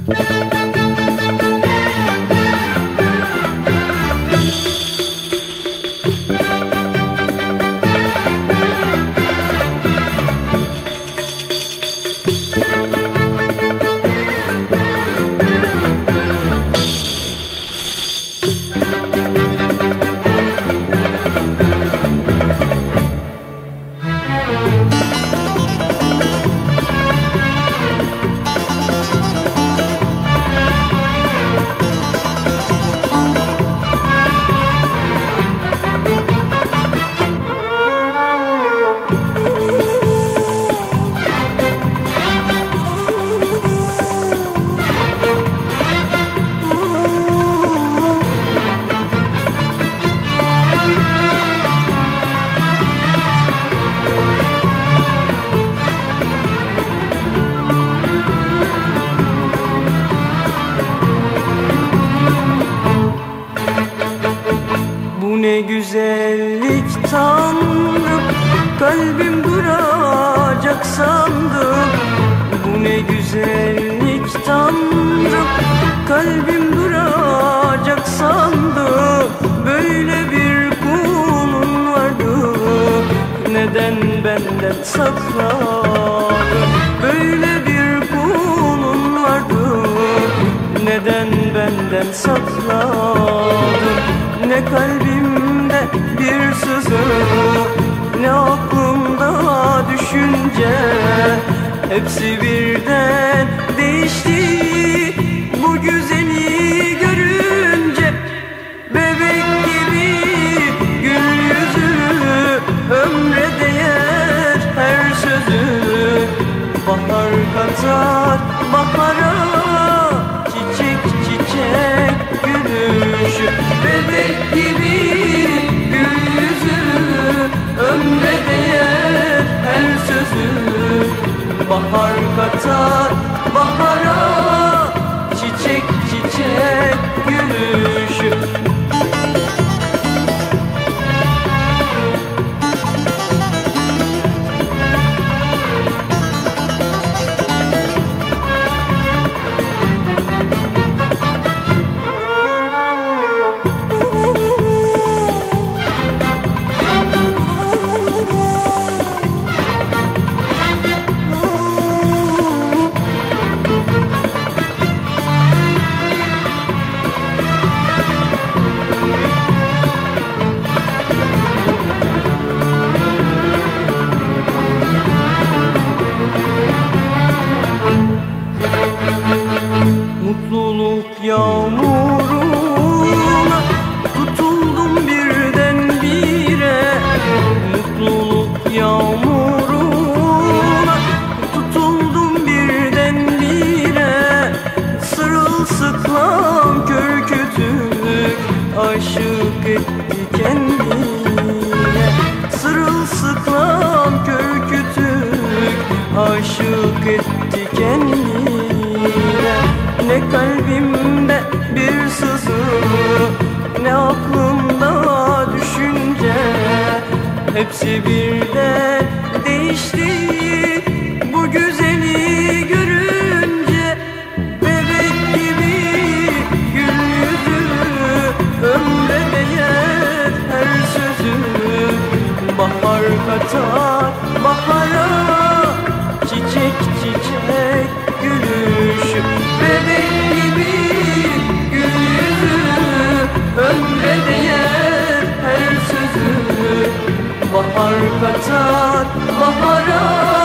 Ne güzellik Tanrım, kalbim duracak sandım. Bu ne güzellik Tanrım, kalbim duracak sandım. Böyle bir kulun vardı, neden benden sakladın? Böyle bir kulun vardı, neden benden sakladın? Ne kalbimde bir sızı, ne aklımda düşünce, hepsi birden değişti bu güzeli görünce. Bebek gibi gül yüzü, ömre değer her sözü. Bahar katar bahara, çiçek çiçek gülüşü. Bebek gibi gül yüzü, ömre değer her sözü. Bahar katar bahara, çiçek çiçek gülüşü. Mutluluk yağmuruna tutuldum birdenbire. Mutluluk yağmuruna tutuldum birdenbire. Sırılsıklam kör kütük aşık etti kendine. Sırılsıklam kör kütük aşık etti kendine. Ne kalbimde bir sızı, ne aklımda düşünce, hepsi birden değişti bu güzeli görünce. Bebek gibi gül yüzü, ömre değer her sözü. Bahar katar bahara, çiçek çiçek gülüşü. Bebek gibi gül yüzü, ömre değer her sözü. Bahar katar bahara,